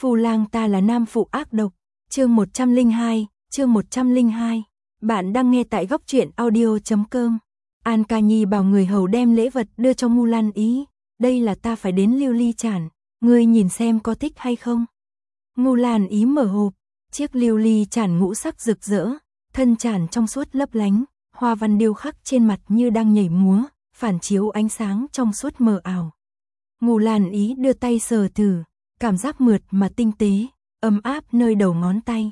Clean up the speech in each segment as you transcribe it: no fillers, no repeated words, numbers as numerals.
Phu lang ta là nam phụ ác độc. Chương 102. Bạn đang nghe tại góc truyện audio.com. An Ca Nhi bảo người hầu đem lễ vật đưa cho Ngưu Lan Ý. Đây là ta phải đến Lưu Ly Chản, ngươi nhìn xem có thích hay không. Ngưu Lan Ý mở hộp, chiếc lưu ly chản ngũ sắc rực rỡ, thân chản trong suốt lấp lánh, hoa văn điêu khắc trên mặt như đang nhảy múa, phản chiếu ánh sáng trong suốt mờ ảo. Ngưu Lan Ý đưa tay sờ thử, cảm giác mượt mà tinh tế, ấm áp nơi đầu ngón tay.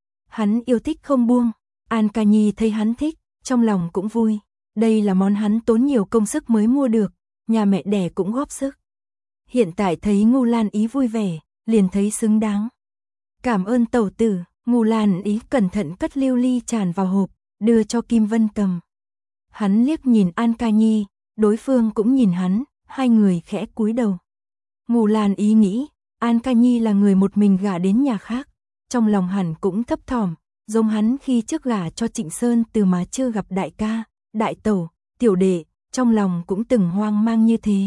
Hắn yêu thích không buông, An Ca Nhi thấy hắn thích, trong lòng cũng vui. Đây là món hắn tốn nhiều công sức mới mua được, nhà mẹ đẻ cũng góp sức. Hiện tại thấy Ngưu Lan Ý vui vẻ, liền thấy xứng đáng. Cảm ơn tẩu tử. Ngưu Lan Ý cẩn thận cất lưu ly tràn vào hộp, đưa cho Kim Vân cầm. Hắn liếc nhìn An Ca Nhi, đối phương cũng nhìn hắn, hai người khẽ cúi đầu. Ngưu Lan Ý nghĩ, An Ca Nhi là người một mình gả đến nhà khác, trong lòng hẳn cũng thấp thỏm, giống hắn khi trước gả cho Trịnh Sơn từ mà chưa gặp đại ca, đại tẩu, tiểu đệ, trong lòng cũng từng hoang mang như thế.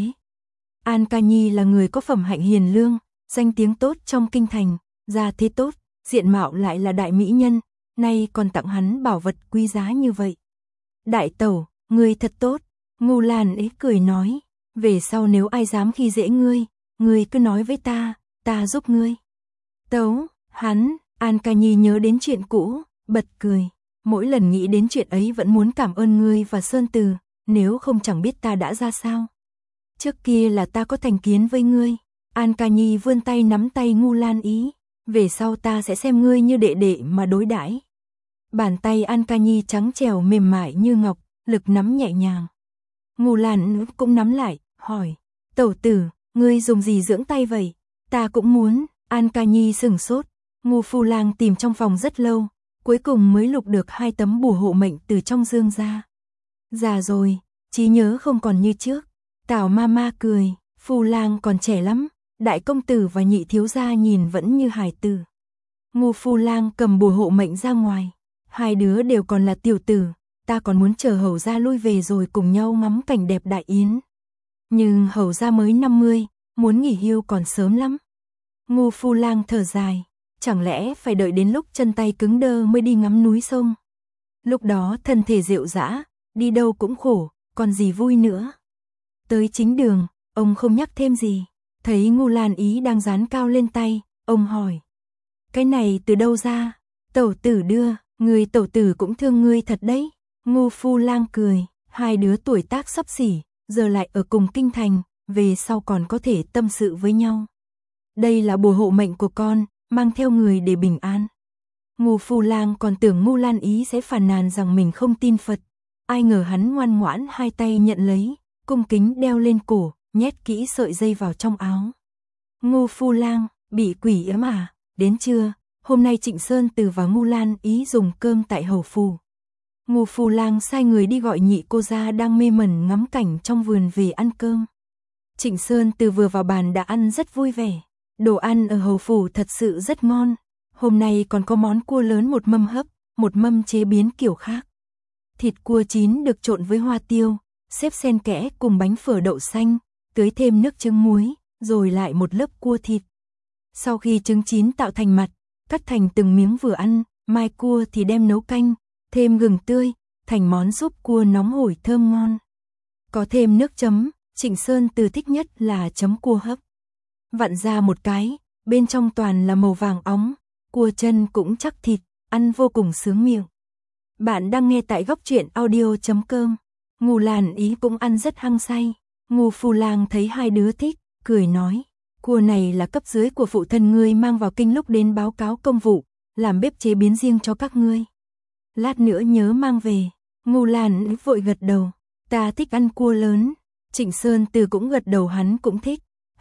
An Ca Nhi là người có phẩm hạnh hiền lương, danh tiếng tốt trong kinh thành, gia thế tốt, diện mạo lại là đại mỹ nhân, nay còn tặng hắn bảo vật quý giá như vậy. Đại tẩu, ngươi thật tốt. Ngưu Lan Ý cười nói, về sau nếu ai dám khi dễ ngươi cứ nói với ta giúp ngươi. Tấu, hắn, An Ca Nhi nhớ đến chuyện cũ, bật cười, mỗi lần nghĩ đến chuyện ấy vẫn muốn cảm ơn ngươi và Sơn Từ, nếu không chẳng biết ta đã ra sao. Trước kia là ta có thành kiến với ngươi. An Ca Nhi vươn tay nắm tay Ngưu Lan Ý, về sau ta sẽ xem ngươi như đệ đệ mà đối đãi. Bàn tay An Ca Nhi trắng trẻo mềm mại như ngọc, lực nắm nhẹ nhàng. Ngưu Lan Ý cũng nắm lại, hỏi, tẩu tử, ngươi dùng gì dưỡng tay vậy? Ta cũng muốn. An Ca Nhi sửng sốt, Ngưu Phu Lang tìm trong phòng rất lâu, cuối cùng mới lục được 2 tấm bùa hộ mệnh từ trong dương ra. Già rồi, trí nhớ không còn như trước. Tào Mama cười, Phu Lang còn trẻ lắm, đại công tử và nhị thiếu gia nhìn vẫn như hài tử. Ngưu Phu Lang cầm bùa hộ mệnh ra ngoài, hai đứa đều còn là tiểu tử, ta còn muốn chờ hầu gia lui về rồi cùng nhau ngắm cảnh đẹp đại yến. Nhưng hầu gia mới 50, muốn nghỉ hưu còn sớm lắm. Ngưu Phu Lang thở dài, chẳng lẽ phải đợi đến lúc chân tay cứng đơ mới đi ngắm núi sông. Lúc đó thân thể rệu rã, đi đâu cũng khổ, còn gì vui nữa. Tới chính đường, ông không nhắc thêm gì, thấy Ngưu Lan Ý đang dán cao lên tay, ông hỏi. Cái này từ đâu ra? Tẩu tử đưa, người tẩu tử cũng thương ngươi thật đấy. Ngưu Phu Lang cười, hai đứa tuổi tác xấp xỉ, giờ lại ở cùng kinh thành, về sau còn có thể tâm sự với nhau. Đây là bùa hộ mệnh của con, mang theo người để bình an. Ngưu Phu Lang còn tưởng Ngưu Lan Ý sẽ phàn nàn rằng mình không tin Phật, ai ngờ hắn ngoan ngoãn hai tay nhận lấy, cung kính đeo lên cổ, nhét kỹ sợi dây vào trong áo. Ngưu Phu Lang, bị quỷ ấm à? Đến trưa, hôm nay Trịnh Sơn Từ và Ngưu Lan Ý dùng cơm tại hầu phủ. Ngưu Phu Lang sai người đi gọi nhị cô gia đang mê mẩn ngắm cảnh trong vườn về ăn cơm. Trịnh Sơn Từ vừa vào bàn đã ăn rất vui vẻ. Đồ ăn ở hầu phủ thật sự rất ngon. Hôm nay còn có món cua lớn một mâm hấp, một mâm chế biến kiểu khác. Thịt cua chín được trộn với hoa tiêu, xếp xen kẽ cùng bánh phở đậu xanh, tưới thêm nước trứng muối, rồi lại một lớp cua thịt. Sau khi trứng chín tạo thành mặt, cắt thành từng miếng vừa ăn, mai cua thì đem nấu canh, thêm gừng tươi, thành món súp cua nóng hổi thơm ngon. Có thêm nước chấm, Trịnh Sơn Từ thích nhất là chấm cua hấp. Vặn ra một cái, bên trong toàn là màu vàng óng, cua chân cũng chắc thịt, ăn vô cùng sướng miệng. Bạn đang nghe tại góc truyện audio.com. Ngưu Lan Ý cũng ăn rất hăng say. Ngưu Phu Lang thấy hai đứa thích, cười nói, cua này là cấp dưới của phụ thân ngươi mang vào kinh lúc đến báo cáo công vụ, làm bếp chế biến riêng cho các ngươi. Lát nữa nhớ mang về. Ngưu Lan Ý vội gật đầu, ta thích ăn cua lớn. Trịnh Sơn Từ cũng gật đầu, hắn cũng thích.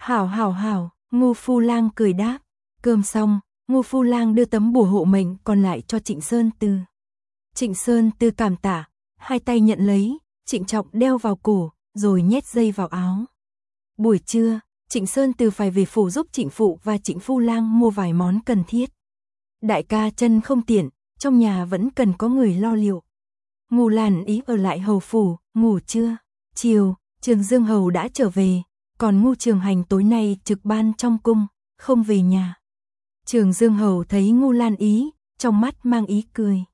Hảo, Ngưu Phu Lang cười đáp. Cơm xong, Ngưu Phu Lang đưa tấm bùa hộ mệnh còn lại cho Trịnh Sơn Từ. Trịnh Sơn Từ cảm tạ, hai tay nhận lấy, trịnh trọng đeo vào cổ, rồi nhét dây vào áo. Buổi trưa, Trịnh Sơn Từ phải về phủ giúp Trịnh Phụ và Trịnh Phu Lang mua vài món cần thiết. Đại ca chân không tiện, trong nhà vẫn cần có người lo liệu. Ngưu Lan Ý ở lại hầu phủ, ngủ trưa. Chiều, Trường Dương Hầu đã trở về, còn Ngưu Trường Hành tối nay trực ban trong cung, không về nhà. Trường Dương Hầu thấy Ngô Lan Ý, trong mắt mang ý cười.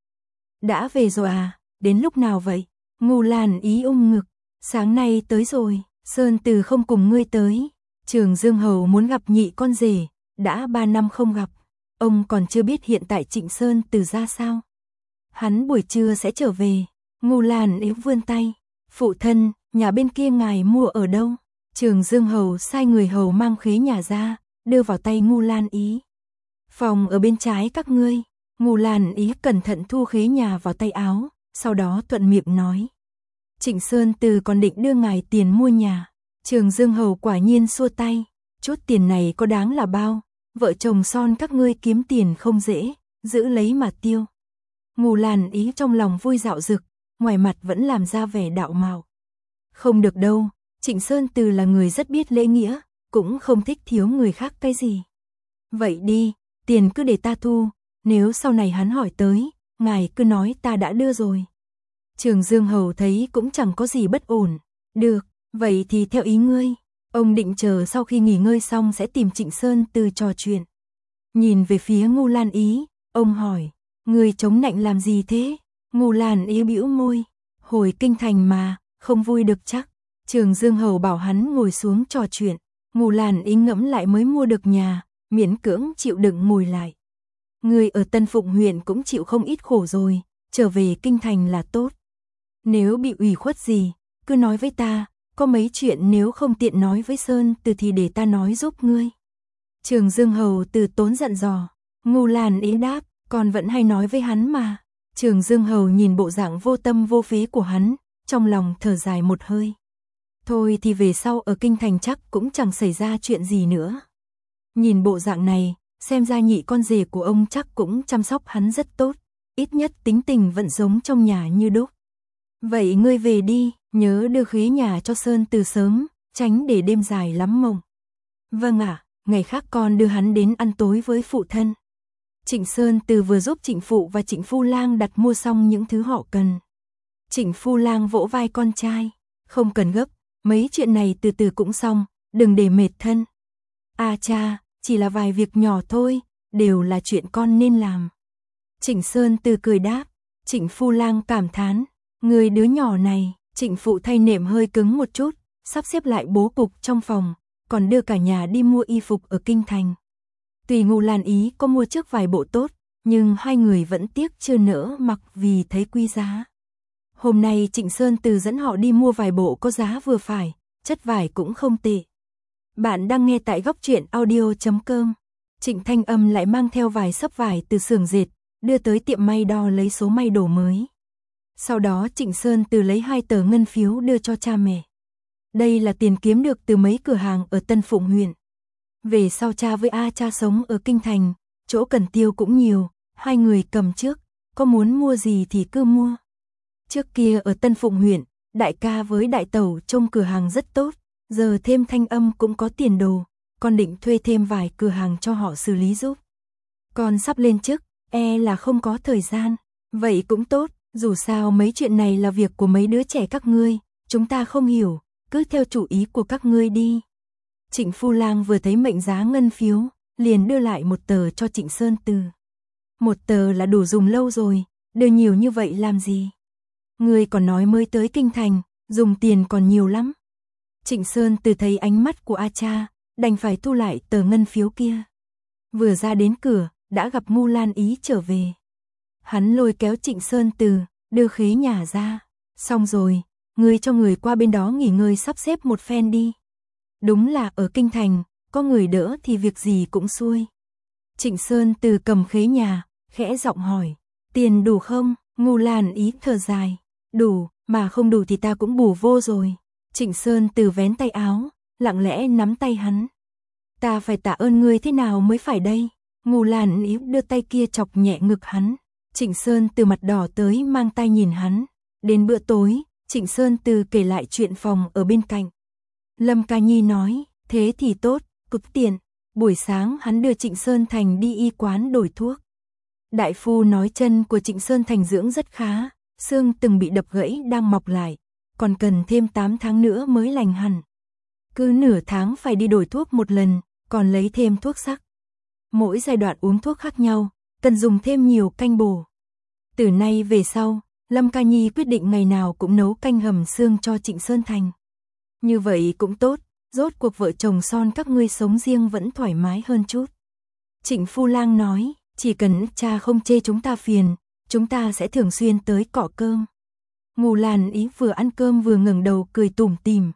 Đã về rồi à, đến lúc nào vậy? Ngô Lan Ý ôm ngực, sáng nay tới rồi, Sơn Từ không cùng ngươi tới. Trường Dương Hầu muốn gặp nhị con rể, đã 3 năm không gặp, ông còn chưa biết hiện tại Trịnh Sơn Từ ra sao. Hắn buổi trưa sẽ trở về. Ngô Lan Ý vươn tay, phụ thân, nhà bên kia ngài mua ở đâu? Trường Dương Hầu sai người hầu mang khế nhà ra, đưa vào tay Ngô Lan Ý. Phòng ở bên trái các ngươi. Ngô Lan Ý cẩn thận thu khế nhà vào tay áo, sau đó thuận miệng nói. Trịnh Sơn Từ còn định đưa ngài tiền mua nhà. Trường Dương Hầu quả nhiên xua tay, chút tiền này có đáng là bao, vợ chồng son các ngươi kiếm tiền không dễ, giữ lấy mà tiêu. Ngô Lan Ý trong lòng vui dạo dực, ngoài mặt vẫn làm ra vẻ đạo mạo. Không được đâu, Trịnh Sơn Từ là người rất biết lễ nghĩa, cũng không thích thiếu người khác cái gì. Vậy đi, tiền cứ để ta thu, nếu sau này hắn hỏi tới, ngài cứ nói ta đã đưa rồi. Trường Dương Hầu thấy cũng chẳng có gì bất ổn. Được, vậy thì theo ý ngươi. Ông định chờ sau khi nghỉ ngơi xong sẽ tìm Trịnh Sơn Từ trò chuyện. Nhìn về phía Ngô Lan Ý, ông hỏi, ngươi chống nạnh làm gì thế? Ngô Lan Ý bĩu môi, hồi kinh thành mà, không vui được chắc. Trường Dương Hầu bảo hắn ngồi xuống trò chuyện. Ngô Lan Ý ngẫm lại mới mua được nhà, miễn cưỡng chịu đựng ngồi lại. Ngươi ở Tân Phụng huyện cũng chịu không ít khổ rồi, trở về kinh thành là tốt. Nếu bị ủy khuất gì, cứ nói với ta, có mấy chuyện nếu không tiện nói với Sơn Từ thì để ta nói giúp ngươi. Trường Dương Hầu từ tốn dặn dò. Ngô Lan Ý đáp, còn vẫn hay nói với hắn mà. Trường Dương Hầu nhìn bộ dạng vô tâm vô phí của hắn, trong lòng thở dài một hơi. Thôi thì về sau ở kinh thành chắc cũng chẳng xảy ra chuyện gì nữa. Nhìn bộ dạng này, xem ra nhị con rể của ông chắc cũng chăm sóc hắn rất tốt, ít nhất tính tình vẫn giống trong nhà như đúc. Vậy ngươi về đi, nhớ đưa khế nhà cho Sơn Từ sớm, tránh để đêm dài lắm mộng. Vâng ạ, ngày khác con đưa hắn đến ăn tối với phụ thân. Trịnh Sơn Từ vừa giúp Trịnh Phụ và Trịnh Phu Lang đặt mua xong những thứ họ cần. Trịnh Phu Lang vỗ vai con trai, không cần gấp, mấy chuyện này từ từ cũng xong, đừng để mệt thân. À cha, chỉ là vài việc nhỏ thôi, đều là chuyện con nên làm. Trịnh Sơn Từ cười đáp. Trịnh Phu Lang cảm thán, người đứa nhỏ này. Trịnh Phụ thay nệm hơi cứng một chút, sắp xếp lại bố cục trong phòng, còn đưa cả nhà đi mua y phục ở kinh thành. Tuy Ngô Lan Ý có mua trước vài bộ tốt, nhưng hai người vẫn tiếc chưa nỡ mặc vì thấy quý giá. Hôm nay Trịnh Sơn Từ dẫn họ đi mua vài bộ có giá vừa phải, chất vải cũng không tệ. Bạn đang nghe tại góc truyện audio.com. Trịnh Thanh Âm lại mang theo vài xấp vải từ xưởng dệt, đưa tới tiệm may đo lấy số may đổ mới. Sau đó Trịnh Sơn Từ lấy 2 tờ ngân phiếu đưa cho cha mẹ. Đây là tiền kiếm được từ mấy cửa hàng ở Tân Phụng huyện. Về sau cha với cha sống ở kinh thành, chỗ cần tiêu cũng nhiều, hai người cầm trước, có muốn mua gì thì cứ mua. Trước kia ở Tân Phụng huyện, đại ca với đại tẩu trông cửa hàng rất tốt, giờ thêm Thanh Âm cũng có tiền đồ, con định thuê thêm vài cửa hàng cho họ xử lý giúp. Con sắp lên chức, là không có thời gian, vậy cũng tốt, dù sao mấy chuyện này là việc của mấy đứa trẻ các ngươi, chúng ta không hiểu, cứ theo chủ ý của các ngươi đi. Trịnh Phu Lang vừa thấy mệnh giá ngân phiếu, liền đưa lại 1 tờ cho Trịnh Sơn Từ. 1 tờ là đủ dùng lâu rồi, đưa nhiều như vậy làm gì? Ngươi còn nói mới tới kinh thành, dùng tiền còn nhiều lắm. Trịnh Sơn Từ thấy ánh mắt của cha, đành phải thu lại tờ ngân phiếu kia. Vừa ra đến cửa, đã gặp Ngô Lan Ý trở về. Hắn lôi kéo Trịnh Sơn Từ, đưa khế nhà ra. Xong rồi, ngươi cho người qua bên đó nghỉ ngơi sắp xếp một phen đi. Đúng là ở kinh thành, có người đỡ thì việc gì cũng xuôi. Trịnh Sơn Từ cầm khế nhà, khẽ giọng hỏi, tiền đủ không? Ngô Lan Ý thở dài, đủ, mà không đủ thì ta cũng bù vô rồi. Trịnh Sơn Từ vén tay áo, lặng lẽ nắm tay hắn. Ta phải tạ ơn ngươi thế nào mới phải đây? Ngô Lan Ý đưa tay kia chọc nhẹ ngực hắn. Trịnh Sơn Từ mặt đỏ tới mang tay nhìn hắn. Đến bữa tối, Trịnh Sơn Từ kể lại chuyện phòng ở bên cạnh. Lâm Ca Nhi nói, thế thì tốt, cực tiện. Buổi sáng hắn đưa Trịnh Sơn Thành đi y quán đổi thuốc. Đại phu nói chân của Trịnh Sơn Thành dưỡng rất khá, xương từng bị đập gãy đang mọc lại, còn cần thêm 8 tháng nữa mới lành hẳn. Cứ nửa tháng phải đi đổi thuốc một lần, còn lấy thêm thuốc sắc. Mỗi giai đoạn uống thuốc khác nhau, cần dùng thêm nhiều canh bổ. Từ nay về sau, Lâm Ca Nhi quyết định ngày nào cũng nấu canh hầm xương cho Trịnh Sơn Thành. Như vậy cũng tốt, rốt cuộc vợ chồng son các ngươi sống riêng vẫn thoải mái hơn chút. Trịnh Phu Lang nói, chỉ cần cha không chê chúng ta phiền, chúng ta sẽ thường xuyên tới cọ cơm. Ngô Lan Ý vừa ăn cơm vừa ngẩng đầu cười tủm tỉm.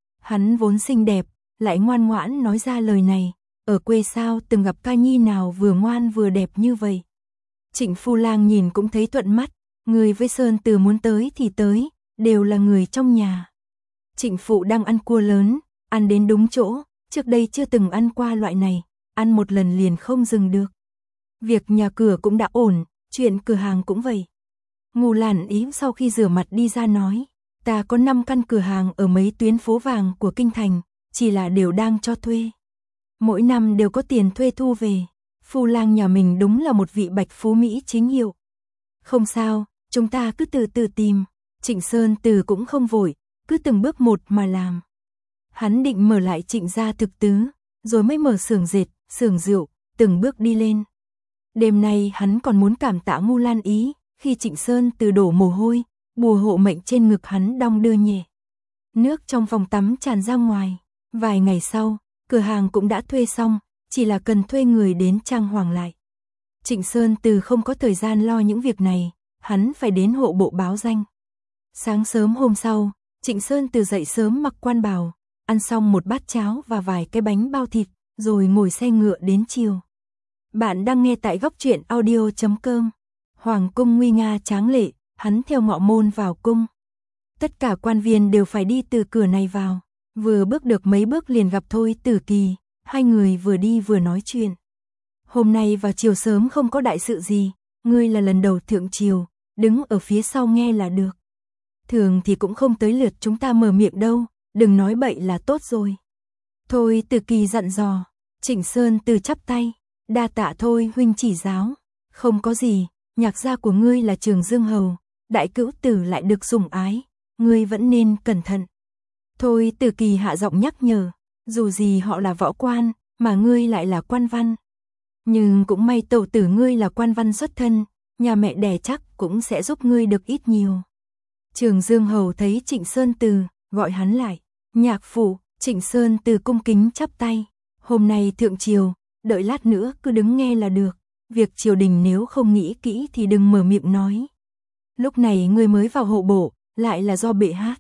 Hắn vốn xinh đẹp, lại ngoan ngoãn nói ra lời này, ở quê sao từng gặp ca nhi nào vừa ngoan vừa đẹp như vậy. Trịnh Phu Lang nhìn cũng thấy thuận mắt, người với Sơn Từ muốn tới thì tới, đều là người trong nhà. Trịnh Phụ đang ăn cua lớn, ăn đến đúng chỗ, trước đây chưa từng ăn qua loại này, ăn một lần liền không dừng được. Việc nhà cửa cũng đã ổn, chuyện cửa hàng cũng vậy. Ngô Lan Ý sau khi rửa mặt đi ra nói, ta có 5 căn cửa hàng ở mấy tuyến phố vàng của kinh thành, chỉ là đều đang cho thuê. Mỗi năm đều có tiền thuê thu về. Phu Lang nhà mình đúng là một vị bạch phú Mỹ chính hiệu. Không sao, chúng ta cứ từ từ tìm. Trịnh Sơn Từ cũng không vội, cứ từng bước một mà làm. Hắn định mở lại Trịnh gia thực tứ, rồi mới mở xưởng dệt, xưởng rượu, từng bước đi lên. Đêm nay hắn còn muốn cảm tạ Ngô Lan Ý, khi Trịnh Sơn Từ đổ mồ hôi, bùa hộ mệnh trên ngực hắn đong đưa nhẹ. Nước trong phòng tắm tràn ra ngoài. Vài ngày sau, cửa hàng cũng đã thuê xong, chỉ là cần thuê người đến trang hoàng lại. Trịnh Sơn Từ không có thời gian lo những việc này, hắn phải đến hộ bộ báo danh. Sáng sớm hôm sau, Trịnh Sơn Từ dậy sớm mặc quan bào, ăn xong một bát cháo và vài cái bánh bao thịt, rồi ngồi xe ngựa đến chiều. Bạn đang nghe tại góc truyện audio.com. Hoàng cung nguy nga tráng lệ, hắn theo ngọ môn vào cung. Tất cả quan viên đều phải đi từ cửa này vào. Vừa bước được mấy bước liền gặp Thôi Tử Kỳ, hai người vừa đi vừa nói chuyện. Hôm nay vào chiều sớm không có đại sự gì, ngươi là lần đầu thượng triều, đứng ở phía sau nghe là được. Thường thì cũng không tới lượt chúng ta mở miệng đâu, đừng nói bậy là tốt rồi. Thôi Tử Kỳ dặn dò. Trịnh Sơn Từ chắp tay, đa tạ Thôi huynh chỉ giáo. Không có gì, nhạc gia của ngươi là Trường Dương Hầu, đại cữu tử lại được sủng ái, ngươi vẫn nên cẩn thận. Thôi Tử Kỳ hạ giọng nhắc nhở, dù gì họ là võ quan, mà ngươi lại là quan văn. Nhưng cũng may tẩu tử ngươi là quan văn xuất thân, nhà mẹ đẻ chắc cũng sẽ giúp ngươi được ít nhiều. Trường Dương Hầu thấy Trịnh Sơn Từ, gọi hắn lại, nhạc phụ. Trịnh Sơn Từ cung kính chắp tay, hôm nay thượng triều, đợi lát nữa cứ đứng nghe là được, việc triều đình nếu không nghĩ kỹ thì đừng mở miệng nói. Lúc này ngươi mới vào hộ bộ, lại là do bệ hát.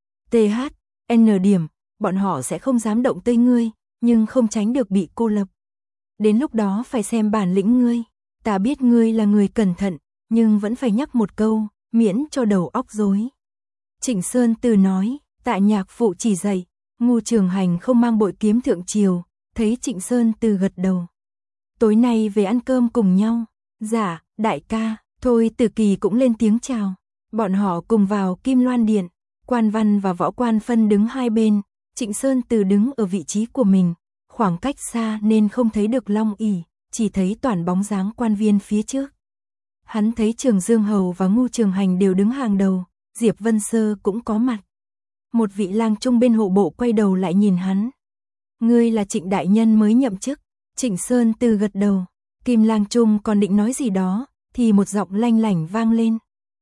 TH, N điểm, bọn họ sẽ không dám động tới ngươi, nhưng không tránh được bị cô lập. Đến lúc đó phải xem bản lĩnh ngươi, ta biết ngươi là người cẩn thận, nhưng vẫn phải nhắc một câu, miễn cho đầu óc rối. Trịnh Sơn Từ nói, tạ nhạc phụ chỉ dạy. Ngô Trường Hành không mang bội kiếm thượng triều, thấy Trịnh Sơn Từ gật đầu. Tối nay về ăn cơm cùng nhau. Dạ, đại ca. Thôi Tử Kỳ cũng lên tiếng chào. Bọn họ cùng vào Kim Loan Điện, quan văn và võ quan phân đứng hai bên, Trịnh Sơn Từ đứng ở vị trí của mình, khoảng cách xa nên không thấy được long ỷ, chỉ thấy toàn bóng dáng quan viên phía trước. Hắn thấy Trường Dương Hầu và Ngô Trường Hành đều đứng hàng đầu, Diệp Vân Sơ cũng có mặt. Một vị lang trung bên hộ bộ quay đầu lại nhìn hắn. Ngươi là Trịnh đại nhân mới nhậm chức. Trịnh Sơn Từ gật đầu. Kim lang trung còn định nói gì đó, thì một giọng lanh lảnh vang lên.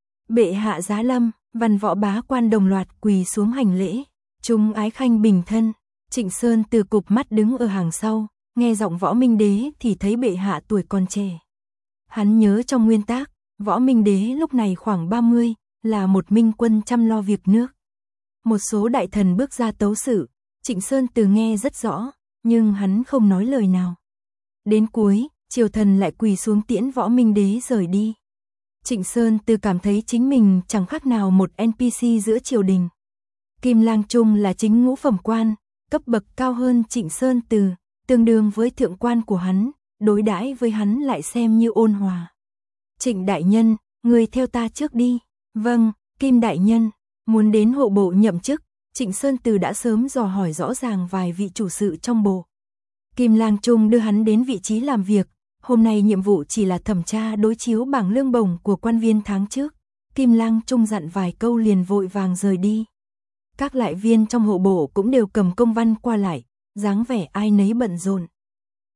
Bệ hạ giá lâm, văn võ bá quan đồng loạt quỳ xuống hành lễ. Trung ái khanh bình thân. Trịnh Sơn Từ cụp mắt đứng ở hàng sau, nghe giọng Võ Minh Đế thì thấy bệ hạ tuổi còn trẻ. Hắn nhớ trong nguyên tác, Võ Minh Đế lúc này khoảng 30, là một minh quân chăm lo việc nước. Một số đại thần bước ra tấu sự, Trịnh Sơn Từ nghe rất rõ, nhưng hắn không nói lời nào. Đến cuối, triều thần lại quỳ xuống tiễn Võ Minh Đế rời đi. Trịnh Sơn Từ cảm thấy chính mình chẳng khác nào một NPC giữa triều đình. Kim lang trung là chính ngũ phẩm quan, cấp bậc cao hơn Trịnh Sơn Từ, tương đương với thượng quan của hắn, đối đãi với hắn lại xem như ôn hòa. Trịnh đại nhân, người theo ta trước đi. Vâng, Kim đại nhân. Muốn đến hộ bộ nhậm chức, Trịnh Sơn Từ đã sớm dò hỏi rõ ràng vài vị chủ sự trong bộ. Kim lang trung đưa hắn đến vị trí làm việc, hôm nay nhiệm vụ chỉ là thẩm tra đối chiếu bảng lương bổng của quan viên tháng trước. Kim lang trung dặn vài câu liền vội vàng rời đi. Các lại viên trong hộ bộ cũng đều cầm công văn qua lại, dáng vẻ ai nấy bận rộn.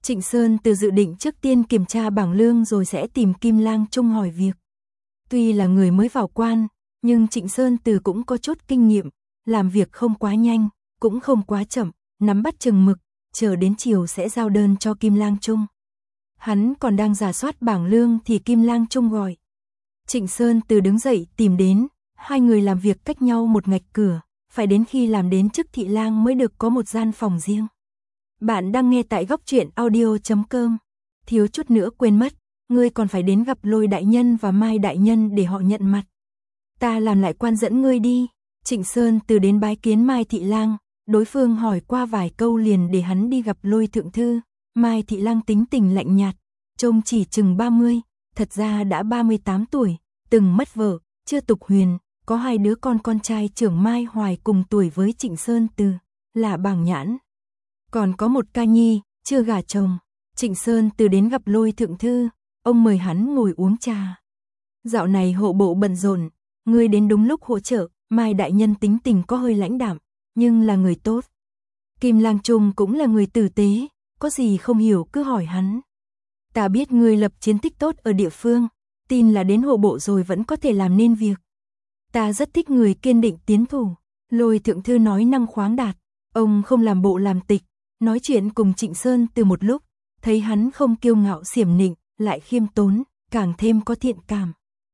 Trịnh Sơn Từ dự định trước tiên kiểm tra bảng lương rồi sẽ tìm Kim Lang Trung hỏi việc. Tuy là người mới vào quan, nhưng Trịnh Sơn Từ cũng có chút kinh nghiệm, làm việc không quá nhanh, cũng không quá chậm, nắm bắt chừng mực, chờ đến chiều sẽ giao đơn cho Kim Lang Trung. Hắn còn đang rà soát bảng lương thì Kim Lang Trung gọi. Trịnh Sơn Từ đứng dậy tìm đến, hai người làm việc cách nhau một ngạch cửa, phải đến khi làm đến chức thị lang mới được có một gian phòng riêng. Bạn đang nghe tại góc truyện audio.com. Thiếu chút nữa quên mất, ngươi còn phải đến gặp Lôi đại nhân và Mai đại nhân để họ nhận mặt. Ta làm lại quan dẫn ngươi đi. Trịnh Sơn Từ đến bái kiến Mai thị lang, đối phương hỏi qua vài câu liền để hắn đi gặp Lôi thượng thư. Mai thị lang tính tình lạnh nhạt, trông chỉ chừng 30, thật ra đã 38 tuổi, từng mất vợ, chưa tục huyền, có hai đứa con trai trưởng Mai Hoài cùng tuổi với Trịnh Sơn Từ, là Bàng Nhãn. Còn có một ca nhi, chưa gả chồng. Trịnh Sơn Từ đến gặp Lôi thượng thư, ông mời hắn ngồi uống trà. Dạo này hộ bộ bận rộn, ngươi đến đúng lúc hỗ trợ. Mai đại nhân tính tình có hơi lãnh đạm, nhưng là người tốt. Kim Lang Trung cũng là người tử tế, có gì không hiểu cứ hỏi hắn. Ta biết ngươi lập chiến tích tốt ở địa phương, tin là đến hộ bộ rồi vẫn có thể làm nên việc. Ta rất thích người kiên định tiến thủ. Lôi thượng thư nói năng khoáng đạt, ông không làm bộ làm tịch, nói chuyện cùng Trịnh Sơn Từ một lúc, thấy hắn không kiêu ngạo xiểm nịnh, lại khiêm tốn, càng thêm có thiện cảm.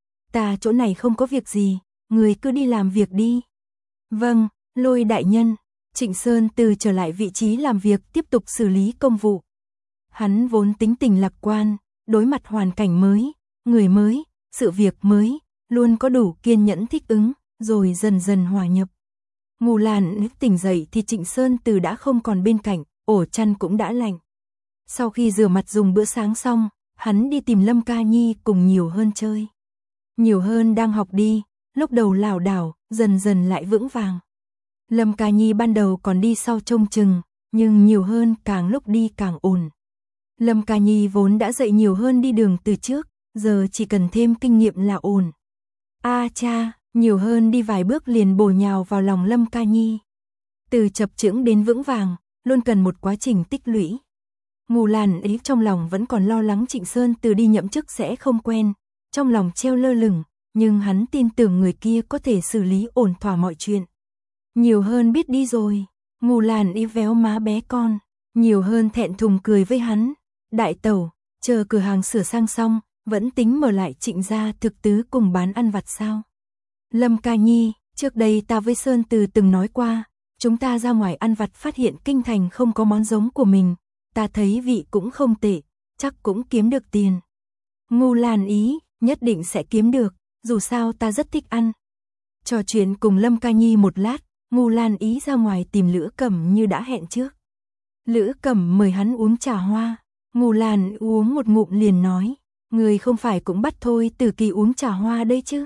Ta chỗ này không có việc gì, người cứ đi làm việc đi. Vâng, Lôi đại nhân. Trịnh Sơn Từ trở lại vị trí làm việc tiếp tục xử lý công vụ. Hắn vốn tính tình lạc quan, đối mặt hoàn cảnh mới, người mới, sự việc mới, luôn có đủ kiên nhẫn thích ứng, rồi dần dần hòa nhập. Ngủ Lan tỉnh dậy thì Trịnh Sơn Từ đã không còn bên cạnh, ổ chăn cũng đã lạnh. Sau khi rửa mặt dùng bữa sáng xong, hắn đi tìm Lâm Ca Nhi cùng Nhiều Hơn chơi. Nhiều Hơn đang học đi, lúc đầu lảo đảo, dần dần lại vững vàng. Lâm Ca Nhi ban đầu còn đi sau trông chừng, nhưng Nhiều Hơn càng lúc đi càng ổn. Lâm Ca Nhi vốn đã dạy Nhiều Hơn đi đường từ trước, giờ chỉ cần thêm kinh nghiệm là ổn. A cha, Nhiều Hơn đi vài bước liền bổ nhào vào lòng Lâm Ca Nhi. Từ chập chững đến vững vàng, luôn cần một quá trình tích lũy. Ngù Lan ấy trong lòng vẫn còn lo lắng Trịnh Sơn Từ đi nhậm chức sẽ không quen, trong lòng treo lơ lửng, nhưng hắn tin tưởng người kia có thể xử lý ổn thỏa mọi chuyện. Nhiều Hơn biết đi rồi. Ngù Lan ý véo má bé con. Nhiều Hơn thẹn thùng cười với hắn. Đại tẩu, chờ cửa hàng sửa sang xong, vẫn tính mở lại Trịnh gia thực tứ cùng bán ăn vặt sao? Lâm Ca Nhi, trước đây ta với Sơn Từ từng nói qua, chúng ta ra ngoài ăn vặt phát hiện kinh thành không có món giống của mình, ta thấy vị cũng không tệ, chắc cũng kiếm được tiền. Ngù Lan ý, nhất định sẽ kiếm được, dù sao ta rất thích ăn. Trò chuyện cùng Lâm Ca Nhi một lát, Ngù Lan ý ra ngoài tìm Lữ Cẩm như đã hẹn trước. Lữ Cẩm mời hắn uống trà hoa, Ngù Lan uống một ngụm liền nói, người không phải cũng bắt Thôi Từ Kỳ uống trà hoa đây chứ?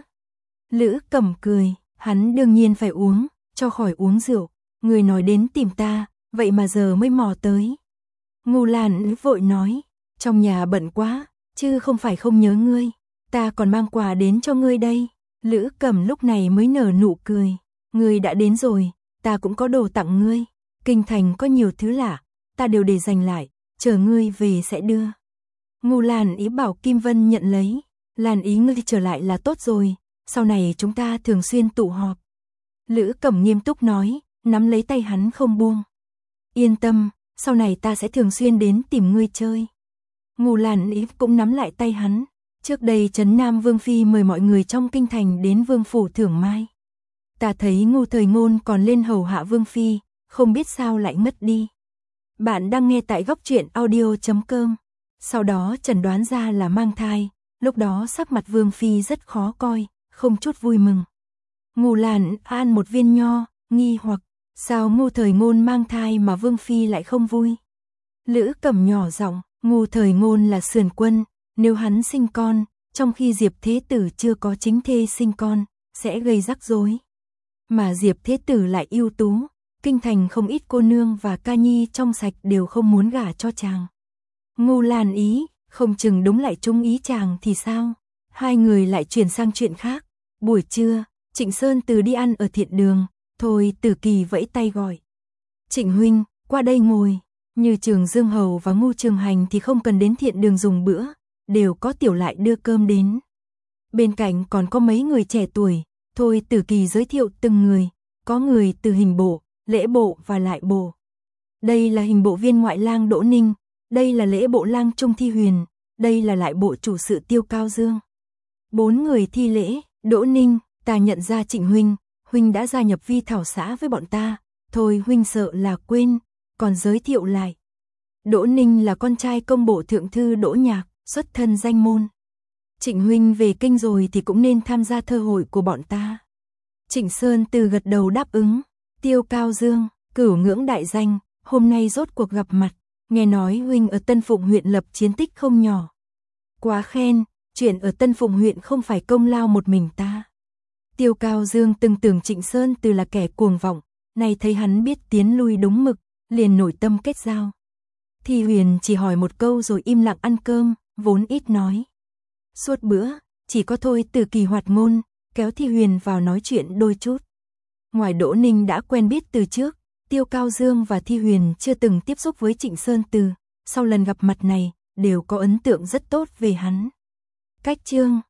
Lữ Cẩm cười, hắn đương nhiên phải uống, cho khỏi uống rượu, người nói đến tìm ta, vậy mà giờ mới mò tới. Ngù Lan vội nói, trong nhà bận quá, chứ không phải không nhớ ngươi, ta còn mang quà đến cho ngươi đây. Lữ Cẩm lúc này mới nở nụ cười, ngươi đã đến rồi, ta cũng có đồ tặng ngươi, kinh thành có nhiều thứ lạ, ta đều để dành lại, chờ ngươi về sẽ đưa. Ngù Lan ý bảo Kim Vân nhận lấy, Lan ý ngươi trở lại là tốt rồi, sau này chúng ta thường xuyên tụ họp. Lữ Cẩm nghiêm túc nói, nắm lấy tay hắn không buông. Yên tâm, sau này ta sẽ thường xuyên đến tìm ngươi chơi. Ngù Lan ý cũng nắm lại tay hắn. Trước đây Trấn Nam Vương Phi mời mọi người trong kinh thành đến Vương phủ thưởng mai. Ta thấy Ngô Thời Ngôn còn lên hầu hạ Vương Phi, không biết sao lại mất đi. Bạn đang nghe tại góc truyện audio.com. Sau đó chẩn đoán ra là mang thai, lúc đó sắc mặt Vương Phi rất khó coi, không chút vui mừng. Ngù Lan ăn một viên nho, nghi hoặc, sao Ngô Thời Ngôn mang thai mà Vương Phi lại không vui. Lữ Cẩm nhỏ giọng, Ngô Thời Ngôn là sườn quân, nếu hắn sinh con, trong khi Diệp Thế Tử chưa có chính thê sinh con, sẽ gây rắc rối. Mà Diệp Thế Tử lại ưu tú, kinh thành không ít cô nương và ca nhi trong sạch đều không muốn gả cho chàng. Ngù Lan ý, không chừng đúng lại chung ý chàng thì sao? Hai người lại chuyển sang chuyện khác. Buổi trưa, Trịnh Sơn Từ đi ăn ở thiện đường, Thôi Từ Kỳ vẫy tay gọi. Trịnh huynh, qua đây ngồi. Như Trường Dương Hầu và Ngô Trường Hành thì không cần đến thiện đường dùng bữa, đều có Tiểu Lại đưa cơm đến. Bên cạnh còn có mấy người trẻ tuổi, Thôi Tử Kỳ giới thiệu từng người, có người từ hình bộ, lễ bộ và lại bộ. Đây là hình bộ viên ngoại lang Đỗ Ninh, đây là lễ bộ lang Trung Thi Huyền, đây là lại bộ chủ sự Tiêu Cao Dương. 4 người thi lễ, Đỗ Ninh, ta nhận ra Trịnh huynh, huynh đã gia nhập Vi Thảo xã với bọn ta, thôi huynh sợ là quên, còn giới thiệu lại. Đỗ Ninh là con trai công bộ thượng thư Đỗ Nhạc, xuất thân danh môn. Trịnh huynh về kinh rồi thì cũng nên tham gia thơ hội của bọn ta. Trịnh Sơn Từ gật đầu đáp ứng. Tiêu Cao Dương, cửu ngưỡng đại danh, hôm nay rốt cuộc gặp mặt, nghe nói huynh ở Tân Phụng huyện lập chiến tích không nhỏ. Quá khen, chuyện ở Tân Phụng huyện không phải công lao một mình ta. Tiêu Cao Dương từng tưởng Trịnh Sơn Từ là kẻ cuồng vọng, nay thấy hắn biết tiến lui đúng mực, liền nổi tâm kết giao. Thi Huyền chỉ hỏi một câu rồi im lặng ăn cơm, vốn ít nói. Suốt bữa, chỉ có Thôi Tử Kỳ hoạt ngôn, kéo Thi Huyền vào nói chuyện đôi chút. Ngoài Đỗ Ninh đã quen biết từ trước, Tiêu Cao Dương và Thi Huyền chưa từng tiếp xúc với Trịnh Sơn Từ, sau lần gặp mặt này, đều có ấn tượng rất tốt về hắn. Cách chương